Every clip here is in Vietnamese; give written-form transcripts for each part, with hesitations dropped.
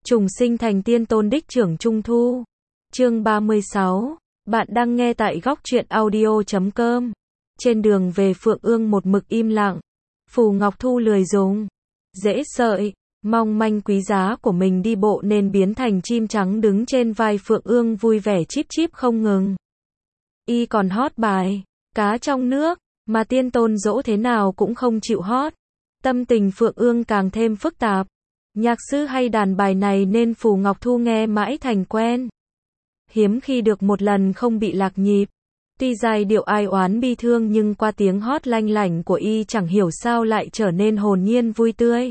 Trùng sinh thành tiên tôn đích trưởng trung thu. Chương 36. Bạn đang nghe tại góc truyện audio.com. Trên đường về Phượng Ương một mực im lặng. Phù Ngọc Thu lười dùng, dễ sợi, mong manh quý giá của mình đi bộ nên biến thành chim trắng đứng trên vai Phượng Ương vui vẻ chíp chíp không ngừng. Y còn hót bài cá trong nước, mà tiên tôn dỗ thế nào cũng không chịu hót. Tâm tình Phượng Ương càng thêm phức tạp. Nhạc sư hay đàn bài này nên Phù Ngọc Thu nghe mãi thành quen. Hiếm khi được một lần không bị lạc nhịp. Tuy giai điệu ai oán bi thương nhưng qua tiếng hót lanh lảnh của y chẳng hiểu sao lại trở nên hồn nhiên vui tươi.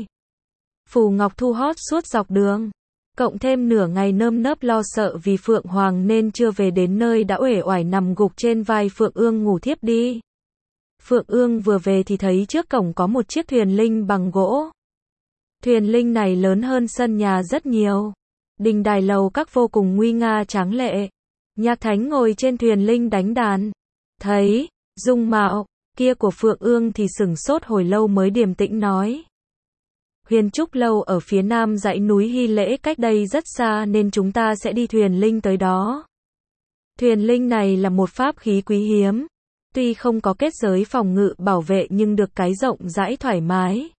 Phù Ngọc Thu hót suốt dọc đường. Cộng thêm nửa ngày nơm nớp lo sợ vì Phượng Hoàng nên chưa về đến nơi đã uể oải nằm gục trên vai Phượng Ương ngủ thiếp đi. Phượng Ương vừa về thì thấy trước cổng có một chiếc thuyền linh bằng gỗ. Thuyền linh này lớn hơn sân nhà rất nhiều. Đình đài lầu các vô cùng nguy nga tráng lệ. Nhạc Thánh ngồi trên thuyền linh đánh đàn. Thấy dung mạo kia của Phượng Ương thì sửng sốt hồi lâu mới điềm tĩnh nói. Huyền Trúc Lâu ở phía nam dãy núi Hy Lễ cách đây rất xa nên chúng ta sẽ đi thuyền linh tới đó. Thuyền linh này là một pháp khí quý hiếm. Tuy không có kết giới phòng ngự bảo vệ nhưng được cái rộng rãi thoải mái.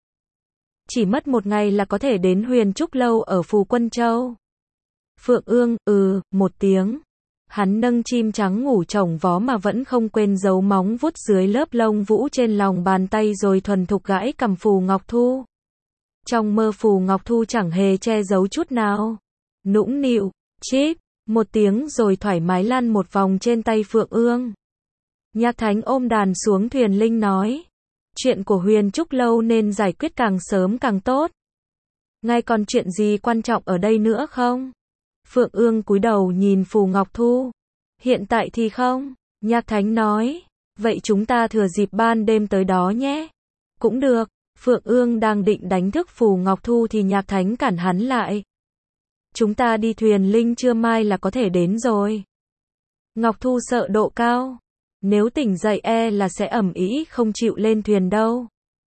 Chỉ mất một ngày là có thể đến Huyền Trúc Lâu ở Phù Quân Châu. Phượng Ương, một tiếng. Hắn nâng chim trắng ngủ chồng vó mà vẫn không quên giấu móng vuốt dưới lớp lông vũ trên lòng bàn tay rồi thuần thục gãi cằm Phù Ngọc Thu. Trong mơ Phù Ngọc Thu chẳng hề che giấu chút nào. Nũng nịu, chíp, một tiếng rồi thoải mái lăn một vòng trên tay Phượng Ương. Nhạc Thánh ôm đàn xuống thuyền linh nói. Chuyện của Huyền Trúc Lâu nên giải quyết càng sớm càng tốt. Ngay còn chuyện gì quan trọng ở đây nữa không? Phượng Ương cúi đầu nhìn Phù Ngọc Thu. Hiện tại thì không. Nhạc Thánh nói. Vậy chúng ta thừa dịp ban đêm tới đó nhé. Cũng được. Phượng Ương đang định đánh thức Phù Ngọc Thu thì Nhạc Thánh cản hắn lại. Chúng ta đi thuyền linh trưa mai là có thể đến rồi. Ngọc Thu sợ độ cao. Nếu tỉnh dậy là sẽ ầm ĩ không chịu lên thuyền đâu.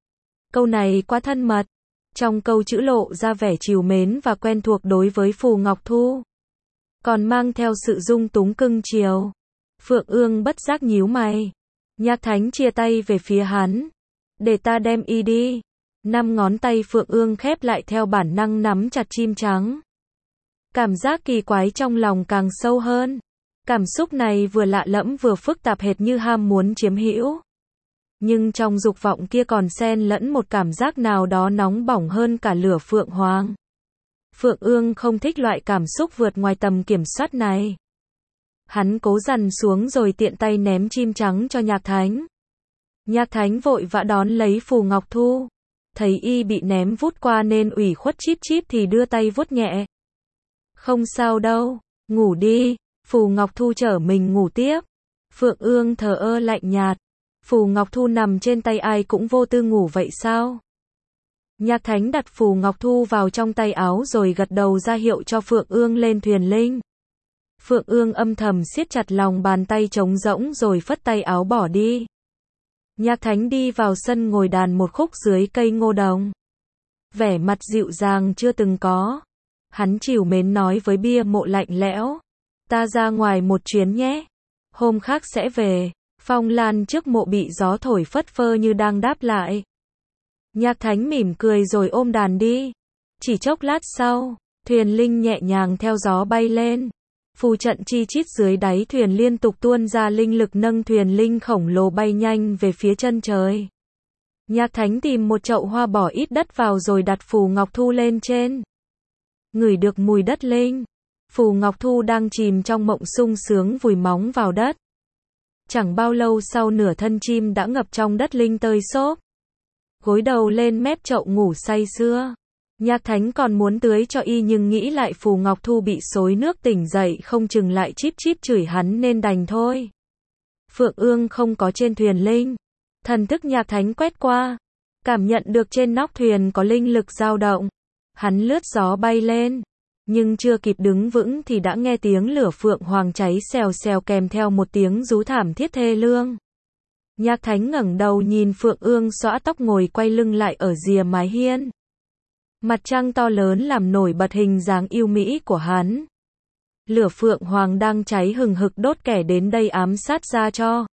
Câu này quá thân mật. Trong câu chữ lộ ra vẻ trìu mến và quen thuộc đối với Phù Ngọc Thu. Còn mang theo sự dung túng cưng chiều. Phượng Ương bất giác nhíu mày. Nhạc Thánh chia tay về phía hắn. Để ta đem y đi. 5 ngón tay Phượng Ương khép lại theo bản năng nắm chặt chim trắng. Cảm giác kỳ quái trong lòng càng sâu hơn. Cảm xúc này vừa lạ lẫm vừa phức tạp hệt như ham muốn chiếm hữu. Nhưng trong dục vọng kia còn xen lẫn một cảm giác nào đó nóng bỏng hơn cả lửa Phượng Hoàng. Phượng Ương không thích loại cảm xúc vượt ngoài tầm kiểm soát này. Hắn cố dằn xuống rồi tiện tay ném chim trắng cho Nhạc Thánh. Nhạc Thánh vội vã đón lấy Phù Ngọc Thu. Thấy y bị ném vút qua nên ủy khuất chíp chíp thì đưa tay vuốt nhẹ. Không sao đâu, ngủ đi. Phù Ngọc Thu chở mình ngủ tiếp. Phượng Ương thờ ơ lạnh nhạt. Phù Ngọc Thu nằm trên tay ai cũng vô tư ngủ vậy sao? Nhạc Thánh đặt Phù Ngọc Thu vào trong tay áo rồi gật đầu ra hiệu cho Phượng Ương lên thuyền linh. Phượng Ương âm thầm siết chặt lòng bàn tay trống rỗng rồi phất tay áo bỏ đi. Nhạc Thánh đi vào sân ngồi đàn một khúc dưới cây ngô đồng. Vẻ mặt dịu dàng chưa từng có. Hắn trìu mến nói với bia mộ lạnh lẽo. Ta ra ngoài một chuyến nhé. Hôm khác sẽ về. Phong lan trước mộ bị gió thổi phất phơ như đang đáp lại. Nhạc Thánh mỉm cười rồi ôm đàn đi. Chỉ chốc lát sau, thuyền linh nhẹ nhàng theo gió bay lên. Phù trận chi chít dưới đáy thuyền liên tục tuôn ra linh lực nâng thuyền linh khổng lồ bay nhanh về phía chân trời. Nhạc Thánh tìm một chậu hoa bỏ ít đất vào rồi đặt Phù Ngọc Thu lên trên. Ngửi được mùi đất linh. Phù Ngọc Thu đang chìm trong mộng sung sướng vùi móng vào đất. Chẳng bao lâu sau nửa thân chim đã ngập trong đất linh tơi xốp. Gối đầu lên mép chậu ngủ say sưa. Nhạc Thánh còn muốn tưới cho y nhưng nghĩ lại Phù Ngọc Thu bị xối nước tỉnh dậy không chừng lại chíp chíp chửi hắn nên đành thôi. Phượng Ương không có trên thuyền linh. Thần thức Nhạc Thánh quét qua. Cảm nhận được trên nóc thuyền có linh lực dao động. Hắn lướt gió bay lên. Nhưng chưa kịp đứng vững thì đã nghe tiếng lửa Phượng Hoàng cháy xèo xèo kèm theo một tiếng rú thảm thiết thê lương. Nhạc Thánh ngẩng đầu nhìn Phượng Ương xõa tóc ngồi quay lưng lại ở rìa mái hiên. Mặt trăng to lớn làm nổi bật hình dáng yêu mỹ của hắn. Lửa phượng hoàng đang cháy hừng hực đốt kẻ đến đây ám sát ra cho.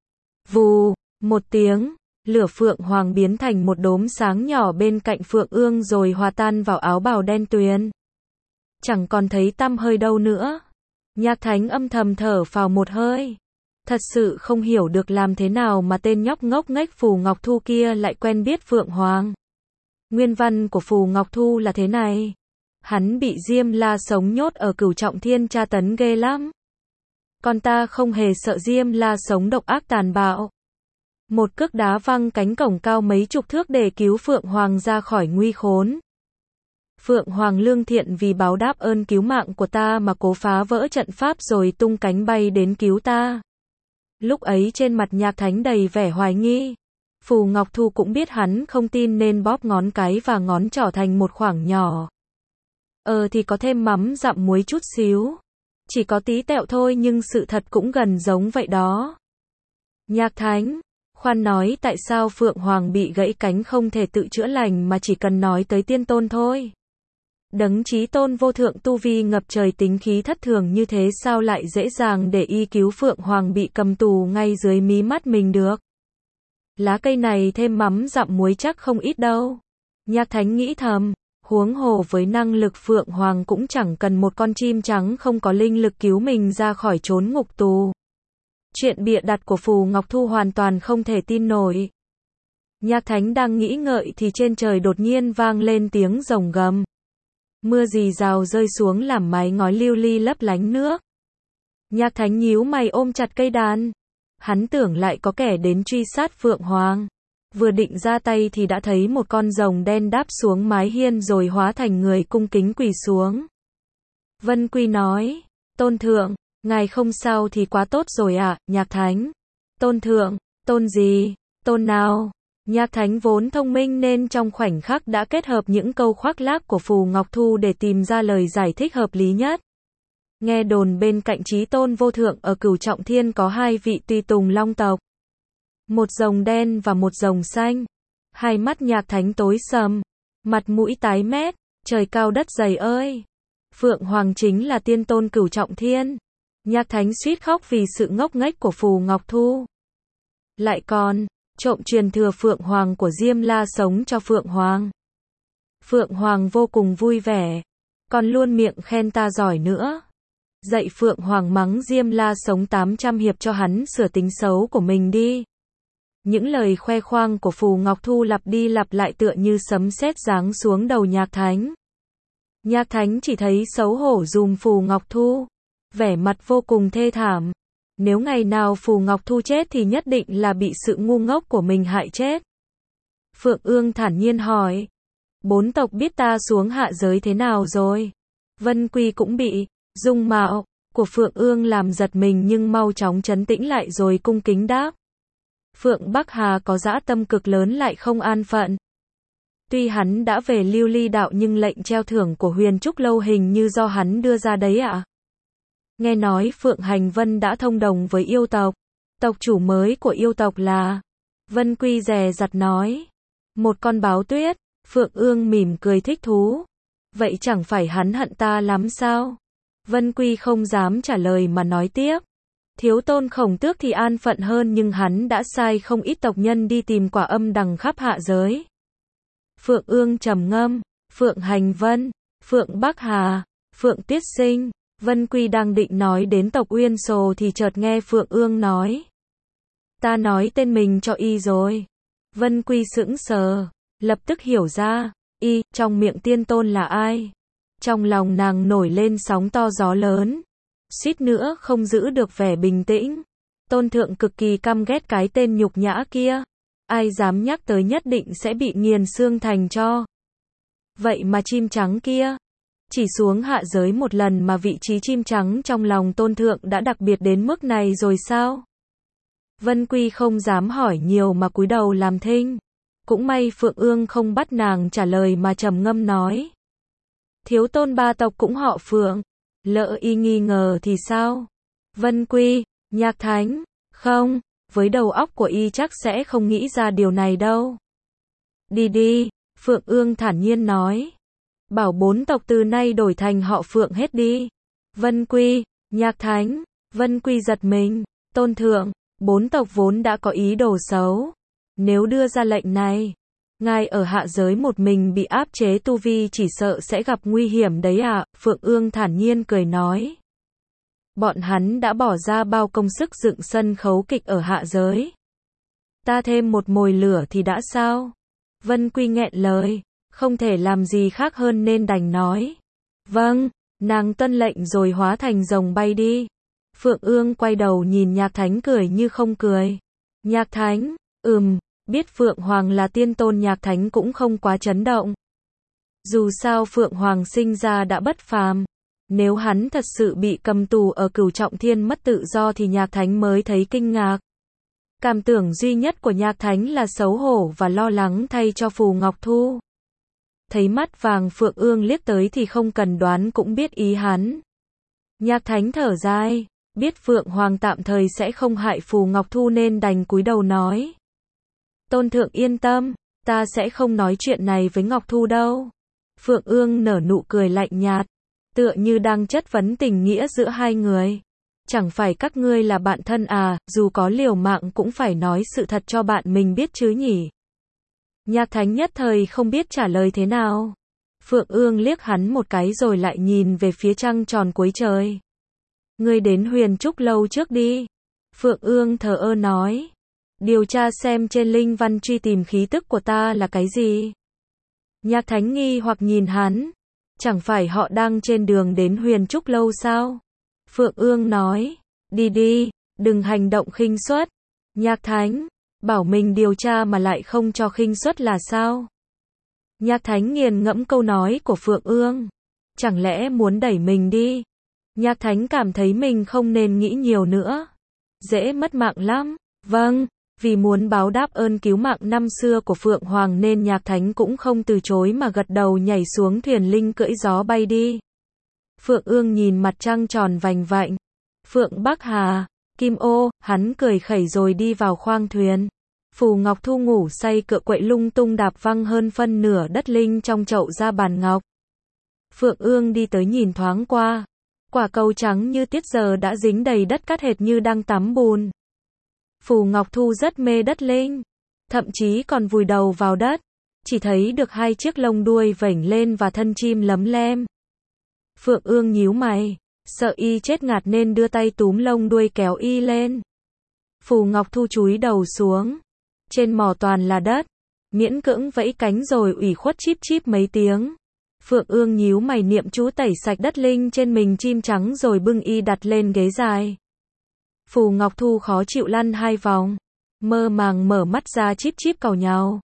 Vù, một tiếng, lửa phượng hoàng biến thành một đốm sáng nhỏ bên cạnh Phượng Ương rồi hòa tan vào áo bào đen tuyền. Chẳng còn thấy tăm hơi đâu nữa. Nhạc Thánh âm thầm thở phào một hơi. Thật sự không hiểu được làm thế nào mà tên nhóc ngốc nghếch Phù Ngọc Thu kia lại quen biết Phượng Hoàng. Nguyên văn của Phù Ngọc Thu là thế này. Hắn bị Diêm La Sống nhốt ở Cửu Trọng Thiên tra tấn ghê lắm. Còn ta không hề sợ Diêm La Sống độc ác tàn bạo. Một cước đá văng cánh cổng cao mấy chục thước để cứu Phượng Hoàng ra khỏi nguy khốn. Phượng Hoàng lương thiện vì báo đáp ơn cứu mạng của ta mà cố phá vỡ trận pháp rồi tung cánh bay đến cứu ta. Lúc ấy trên mặt Nhạc Thánh đầy vẻ hoài nghi. Phù Ngọc Thu cũng biết hắn không tin nên bóp ngón cái và ngón trỏ thành một khoảng nhỏ. Thì có thêm mắm dặm muối chút xíu. Chỉ có tí tẹo thôi nhưng sự thật cũng gần giống vậy đó. Nhạc Thánh, khoan nói tại sao Phượng Hoàng bị gãy cánh không thể tự chữa lành mà chỉ cần nói tới tiên tôn thôi. Đấng chí tôn vô thượng tu vi ngập trời tính khí thất thường như thế sao lại dễ dàng để y cứu Phượng Hoàng bị cầm tù ngay dưới mí mắt mình được. Lá cây này thêm mắm dặm muối chắc không ít đâu. Nhạc Thánh nghĩ thầm, huống hồ với năng lực Phượng Hoàng cũng chẳng cần một con chim trắng không có linh lực cứu mình ra khỏi chốn ngục tù. Chuyện bịa đặt của Phù Ngọc Thu hoàn toàn không thể tin nổi. Nhạc Thánh đang nghĩ ngợi thì trên trời đột nhiên vang lên tiếng rồng gầm. Mưa rì rào rơi xuống làm mái ngói lưu ly lấp lánh nước. Nhạc Thánh nhíu mày ôm chặt cây đàn. Hắn tưởng lại có kẻ đến truy sát Phượng Hoàng. Vừa định ra tay thì đã thấy một con rồng đen đáp xuống mái hiên rồi hóa thành người cung kính quỳ xuống. Vân Quy nói, Tôn Thượng, ngài không sao thì quá tốt rồi ạ, Nhạc Thánh. Tôn Thượng, tôn gì, tôn nào? Nhạc Thánh vốn thông minh nên trong khoảnh khắc đã kết hợp những câu khoác lác của Phù Ngọc Thu để tìm ra lời giải thích hợp lý nhất. Nghe đồn bên cạnh chí tôn vô thượng ở Cửu Trọng Thiên có hai vị tùy tùng long tộc. Một rồng đen và một rồng xanh. Hai mắt Nhạc Thánh tối sầm. Mặt mũi tái mét. Trời cao đất dày ơi. Phượng Hoàng chính là tiên tôn Cửu Trọng Thiên. Nhạc Thánh suýt khóc vì sự ngốc nghếch của Phù Ngọc Thu. Lại còn trộm truyền thừa Phượng Hoàng của Diêm La Sống cho Phượng Hoàng. Phượng Hoàng vô cùng vui vẻ. Còn luôn miệng khen ta giỏi nữa. Dạy Phượng Hoàng mắng Diêm La Sống 800 hiệp cho hắn sửa tính xấu của mình đi. Những lời khoe khoang của Phù Ngọc Thu lặp đi lặp lại tựa như sấm sét giáng xuống đầu Nhạc Thánh. Nhạc Thánh chỉ thấy xấu hổ dùm Phù Ngọc Thu. Vẻ mặt vô cùng thê thảm. Nếu ngày nào Phù Ngọc Thu chết thì nhất định là bị sự ngu ngốc của mình hại chết. Phượng Ương thản nhiên hỏi. 4 tộc biết ta xuống hạ giới thế nào rồi? Vân Quy cũng bị dung mạo của Phượng Ương làm giật mình nhưng mau chóng trấn tĩnh lại rồi cung kính đáp. Phượng Bắc Hà có dã tâm cực lớn lại không an phận. Tuy hắn đã về Lưu Ly đạo nhưng lệnh treo thưởng của Huyền Trúc Lâu hình như do hắn đưa ra đấy ạ. Nghe nói Phượng Hành Vân đã thông đồng với yêu tộc. Tộc chủ mới của yêu tộc là... Vân Quy dè dặt nói. Một con báo tuyết. Phượng Ương mỉm cười thích thú. Vậy chẳng phải hắn hận ta lắm sao? Vân Quy không dám trả lời mà nói tiếp. Thiếu tôn Khổng Tước thì an phận hơn nhưng hắn đã sai không ít tộc nhân đi tìm quả âm đằng khắp hạ giới. Phượng Ương trầm ngâm. Phượng Hành Vân, Phượng Bắc Hà, Phượng Tiết Sinh. Vân Quy đang định nói đến tộc Uyên Sồ thì chợt nghe Phượng Ương nói. Ta nói tên mình cho y rồi. Vân Quy sững sờ, lập tức hiểu ra, y, trong miệng tiên tôn là ai. Trong lòng nàng nổi lên sóng to gió lớn. Suýt nữa không giữ được vẻ bình tĩnh. Tôn thượng cực kỳ căm ghét cái tên nhục nhã kia. Ai dám nhắc tới nhất định sẽ bị nghiền xương thành tro. Vậy mà chim trắng kia. Chỉ xuống hạ giới một lần mà vị trí chim trắng trong lòng tôn thượng đã đặc biệt đến mức này rồi sao? Vân Quy không dám hỏi nhiều mà cúi đầu làm thinh. Cũng may Phượng Ương không bắt nàng trả lời mà trầm ngâm nói. Thiếu tôn ba tộc cũng họ Phượng. Lỡ y nghi ngờ thì sao? Vân Quy, Nhạc Thánh, không, với đầu óc của y chắc sẽ không nghĩ ra điều này đâu. Đi đi, Phượng Ương thản nhiên nói. Bảo 4 tộc từ nay đổi thành họ Phượng hết đi. Vân Quy, Nhạc Thánh, Vân Quy giật mình. Tôn thượng, 4 tộc vốn đã có ý đồ xấu. Nếu đưa ra lệnh này, ngài ở hạ giới một mình bị áp chế tu vi chỉ sợ sẽ gặp nguy hiểm đấy ạ. Phượng Ương thản nhiên cười nói. Bọn hắn đã bỏ ra bao công sức dựng sân khấu kịch ở hạ giới. Ta thêm một mồi lửa thì đã sao? Vân Quy nghẹn lời, không thể làm gì khác hơn nên đành nói. Vâng, nàng tuân lệnh rồi hóa thành rồng bay đi. Phượng Ương quay đầu nhìn Nhạc Thánh cười như không cười. Nhạc Thánh, biết Phượng Hoàng là tiên tôn Nhạc Thánh cũng không quá chấn động. Dù sao Phượng Hoàng sinh ra đã bất phàm. Nếu hắn thật sự bị cầm tù ở Cửu Trọng Thiên mất tự do thì Nhạc Thánh mới thấy kinh ngạc. Cảm tưởng duy nhất của Nhạc Thánh là xấu hổ và lo lắng thay cho Phù Ngọc Thu. Thấy mắt vàng Phượng Ương liếc tới thì không cần đoán cũng biết ý hắn. Nhạc Thánh thở dài, biết Phượng Hoàng tạm thời sẽ không hại Phù Ngọc Thu nên đành cúi đầu nói. Tôn thượng yên tâm, ta sẽ không nói chuyện này với Ngọc Thu đâu. Phượng Ương nở nụ cười lạnh nhạt, tựa như đang chất vấn tình nghĩa giữa hai người. Chẳng phải các ngươi là bạn thân à, dù có liều mạng cũng phải nói sự thật cho bạn mình biết chứ nhỉ. Nhạc Thánh nhất thời không biết trả lời thế nào. Phượng Ương liếc hắn một cái rồi lại nhìn về phía trăng tròn cuối trời. Ngươi đến Huyền Trúc Lâu trước đi. Phượng Ương thờ ơ nói. Điều tra xem trên linh văn truy tìm khí tức của ta là cái gì. Nhạc Thánh nghi hoặc nhìn hắn. Chẳng phải họ đang trên đường đến Huyền Trúc Lâu sao? Phượng Ương nói. Đi đi, đừng hành động khinh suất. Nhạc Thánh, bảo mình điều tra mà lại không cho khinh suất là sao? Nhạc Thánh nghiền ngẫm câu nói của Phượng Ương. Chẳng lẽ muốn đẩy mình đi? Nhạc Thánh cảm thấy mình không nên nghĩ nhiều nữa. Dễ mất mạng lắm. Vâng, vì muốn báo đáp ơn cứu mạng năm xưa của Phượng Hoàng nên Nhạc Thánh cũng không từ chối mà gật đầu nhảy xuống thuyền linh cưỡi gió bay đi. Phượng Ương nhìn mặt trăng tròn vành vạnh. Phượng Bắc Hà, Kim Ô, hắn cười khẩy rồi đi vào khoang thuyền. Phù Ngọc Thu ngủ say cựa quậy lung tung đạp văng hơn phân nửa đất linh trong chậu ra bàn ngọc. Phượng Ương đi tới nhìn thoáng qua. Quả cầu trắng như tiết giờ đã dính đầy đất cát hệt như đang tắm bùn. Phù Ngọc Thu rất mê đất linh. Thậm chí còn vùi đầu vào đất. Chỉ thấy được hai chiếc lông đuôi vểnh lên và thân chim lấm lem. Phượng Ương nhíu mày. Sợ y chết ngạt nên đưa tay túm lông đuôi kéo y lên. Phù Ngọc Thu chúi đầu xuống. Trên mỏ toàn là đất. Miễn cưỡng vẫy cánh rồi ủy khuất chíp chíp mấy tiếng. Phượng Ương nhíu mày niệm chú tẩy sạch đất linh trên mình chim trắng rồi bưng y đặt lên ghế dài. Phù Ngọc Thu khó chịu lăn 2 vòng. Mơ màng mở mắt ra chíp chíp càu nhàu.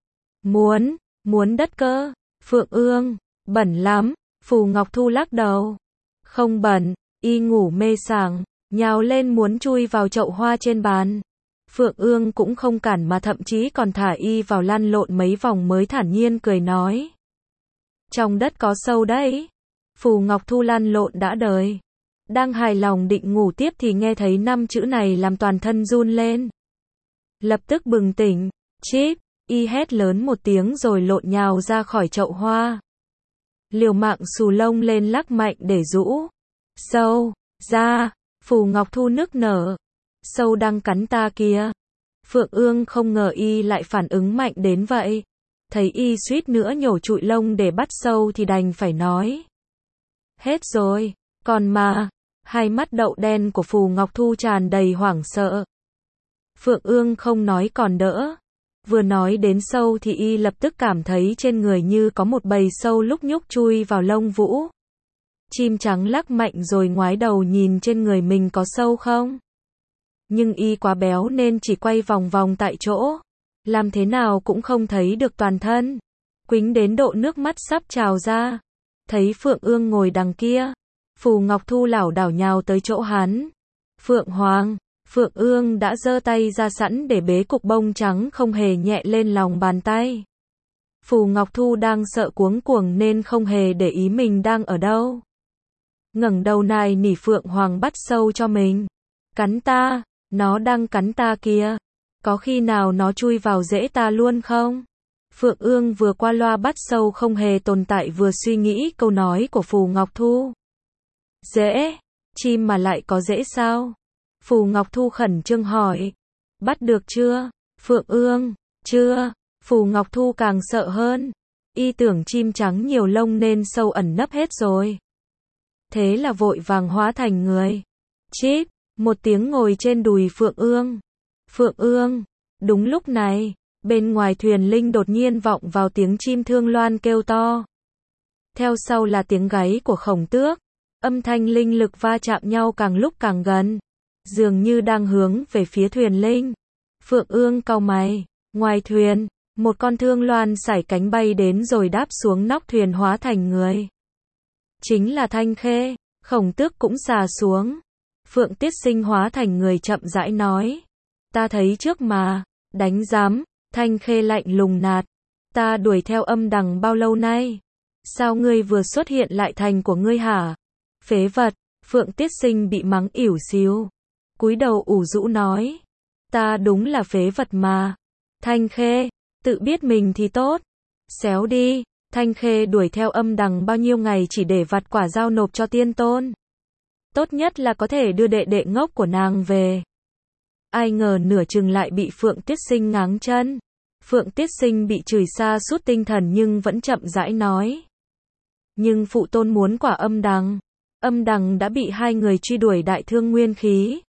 Muốn đất cơ. Phượng Ương, bẩn lắm. Phù Ngọc Thu lắc đầu. Không bẩn, y ngủ mê sảng, nhào lên muốn chui vào chậu hoa trên bàn. Phượng Ương cũng không cản mà thậm chí còn thả y vào lăn lộn mấy vòng mới thản nhiên cười nói. Trong đất có sâu đấy. Phù Ngọc Thu lăn lộn đã đời. Đang hài lòng định ngủ tiếp thì nghe thấy 5 chữ này làm toàn thân run lên. Lập tức bừng tỉnh, chíp, y hét lớn một tiếng rồi lộn nhào ra khỏi chậu hoa. Liều mạng xù lông lên lắc mạnh để rũ. Sâu, ra, Phù Ngọc Thu nức nở. Sâu đang cắn ta kìa. Phượng Ương không ngờ y lại phản ứng mạnh đến vậy. Thấy y suýt nữa nhổ trụi lông để bắt sâu thì đành phải nói. Hết rồi, còn mà. Hai mắt đậu đen của Phù Ngọc Thu tràn đầy hoảng sợ. Phượng Ương không nói còn đỡ. Vừa nói đến sâu thì y lập tức cảm thấy trên người như có một bầy sâu lúc nhúc chui vào lông vũ. Chim trắng lắc mạnh rồi ngoái đầu nhìn trên người mình có sâu không. Nhưng y quá béo nên chỉ quay vòng vòng tại chỗ. Làm thế nào cũng không thấy được toàn thân. Quýnh đến độ nước mắt sắp trào ra. Thấy Phượng Ương ngồi đằng kia. Phù Ngọc Thu lảo đảo nhào tới chỗ hắn. Phượng Hoàng, Phượng Ương đã giơ tay ra sẵn để bế cục bông trắng không hề nhẹ lên lòng bàn tay. Phù Ngọc Thu đang sợ cuống cuồng nên không hề để ý mình đang ở đâu. Ngẩng đầu nài nỉ Phượng Hoàng bắt sâu cho mình. Cắn ta, nó đang cắn ta kìa. Có khi nào nó chui vào rễ ta luôn không? Phượng Ương vừa qua loa bắt sâu không hề tồn tại vừa suy nghĩ câu nói của Phù Ngọc Thu. Dễ, chim mà lại có dễ sao? Phù Ngọc Thu khẩn trương hỏi. Bắt được chưa? Phượng Ương, chưa. Phù Ngọc Thu càng sợ hơn. Y tưởng chim trắng nhiều lông nên sâu ẩn nấp hết rồi. Thế là vội vàng hóa thành người. Chít, một tiếng ngồi trên đùi Phượng Ương. Phượng Ương, đúng lúc này, bên ngoài thuyền linh đột nhiên vọng vào tiếng chim thương loan kêu to. Theo sau là tiếng gáy của Khổng Tước. Âm thanh linh lực va chạm nhau càng lúc càng gần, dường như đang hướng về phía thuyền linh. Phượng Ương cau mày, ngoài thuyền, một con thương loan sải cánh bay đến rồi đáp xuống nóc thuyền hóa thành người. Chính là Thanh Khê. Khổng Tước cũng xà xuống. Phượng Tiết Sinh hóa thành người chậm rãi nói. Ta thấy trước mà, đánh giám. Thanh Khê lạnh lùng nạt. Ta đuổi theo Âm Đằng bao lâu nay? Sao ngươi vừa xuất hiện lại thành của ngươi hả? Phế vật. Phượng Tiết Sinh bị mắng ỉu xìu. Cúi đầu ủ rũ nói. Ta đúng là phế vật mà. Thanh Khê, tự biết mình thì tốt. Xéo đi. Thanh Khê đuổi theo Âm Đằng bao nhiêu ngày chỉ để vặt quả giao nộp cho tiên tôn. Tốt nhất là có thể đưa đệ đệ ngốc của nàng về. Ai ngờ nửa chừng lại bị Phượng Tiết Sinh ngáng chân. Phượng Tiết Sinh bị chửi sa sút tinh thần nhưng vẫn chậm rãi nói. Nhưng phụ tôn muốn quả Âm Đằng. Âm Đằng đã bị hai người truy đuổi đại thương nguyên khí.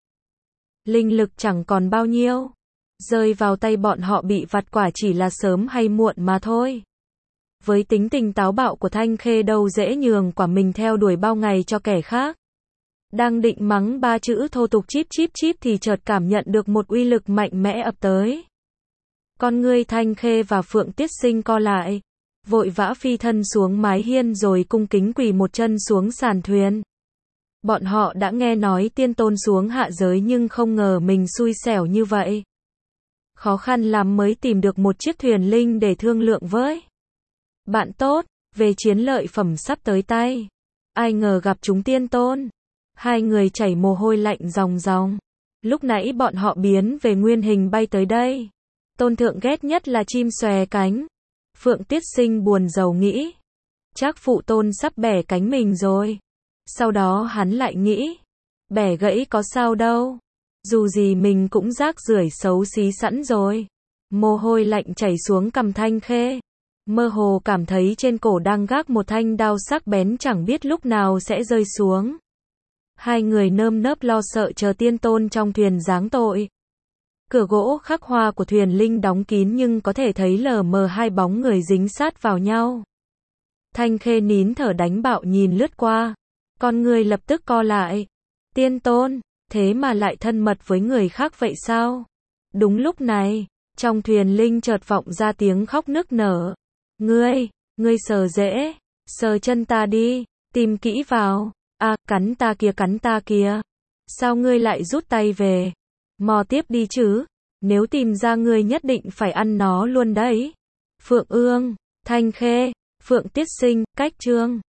Linh lực chẳng còn bao nhiêu. Rơi vào tay bọn họ bị vặt quả chỉ là sớm hay muộn mà thôi. Với tính tình táo bạo của Thanh Khê đâu dễ nhường quả mình theo đuổi bao ngày cho kẻ khác. Đang định mắng ba chữ thô tục chíp chíp chíp thì chợt cảm nhận được một uy lực mạnh mẽ ập tới. Con ngươi Thanh Khê và Phượng Tiết Sinh co lại, vội vã phi thân xuống mái hiên rồi cung kính quỳ một chân xuống sàn thuyền. Bọn họ đã nghe nói tiên tôn xuống hạ giới nhưng không ngờ mình xui xẻo như vậy. Khó khăn lắm mới tìm được một chiếc thuyền linh để thương lượng với bạn tốt, về chiến lợi phẩm sắp tới tay. Ai ngờ gặp chúng tiên tôn. Hai người chảy mồ hôi lạnh ròng ròng. Lúc nãy bọn họ biến về nguyên hình bay tới đây. Tôn thượng ghét nhất là chim xòe cánh. Phượng Tiết Sinh buồn rầu nghĩ. Chắc phụ tôn sắp bẻ cánh mình rồi. Sau đó hắn lại nghĩ. Bẻ gãy có sao đâu. Dù gì mình cũng rác rưởi xấu xí sẵn rồi. Mồ hôi lạnh chảy xuống cằm Thanh Khê. Mơ hồ cảm thấy trên cổ đang gác một thanh đao sắc bén chẳng biết lúc nào sẽ rơi xuống. Hai người nơm nớp lo sợ chờ tiên tôn trong thuyền giáng tội. Cửa gỗ khắc hoa của thuyền linh đóng kín nhưng có thể thấy lờ mờ hai bóng người dính sát vào nhau. Thanh Khê nín thở đánh bạo nhìn lướt qua. Con người lập tức co lại. Tiên tôn, thế mà lại thân mật với người khác vậy sao? Đúng lúc này, trong thuyền linh chợt vọng ra tiếng khóc nức nở. Ngươi sờ dễ, sờ chân ta đi, tìm kỹ vào. À, cắn ta kìa. Sao ngươi lại rút tay về? Mò tiếp đi chứ. Nếu tìm ra ngươi nhất định phải ăn nó luôn đấy. Phượng Ương, Thanh Khê, Phượng Tiết Sinh, cách chương.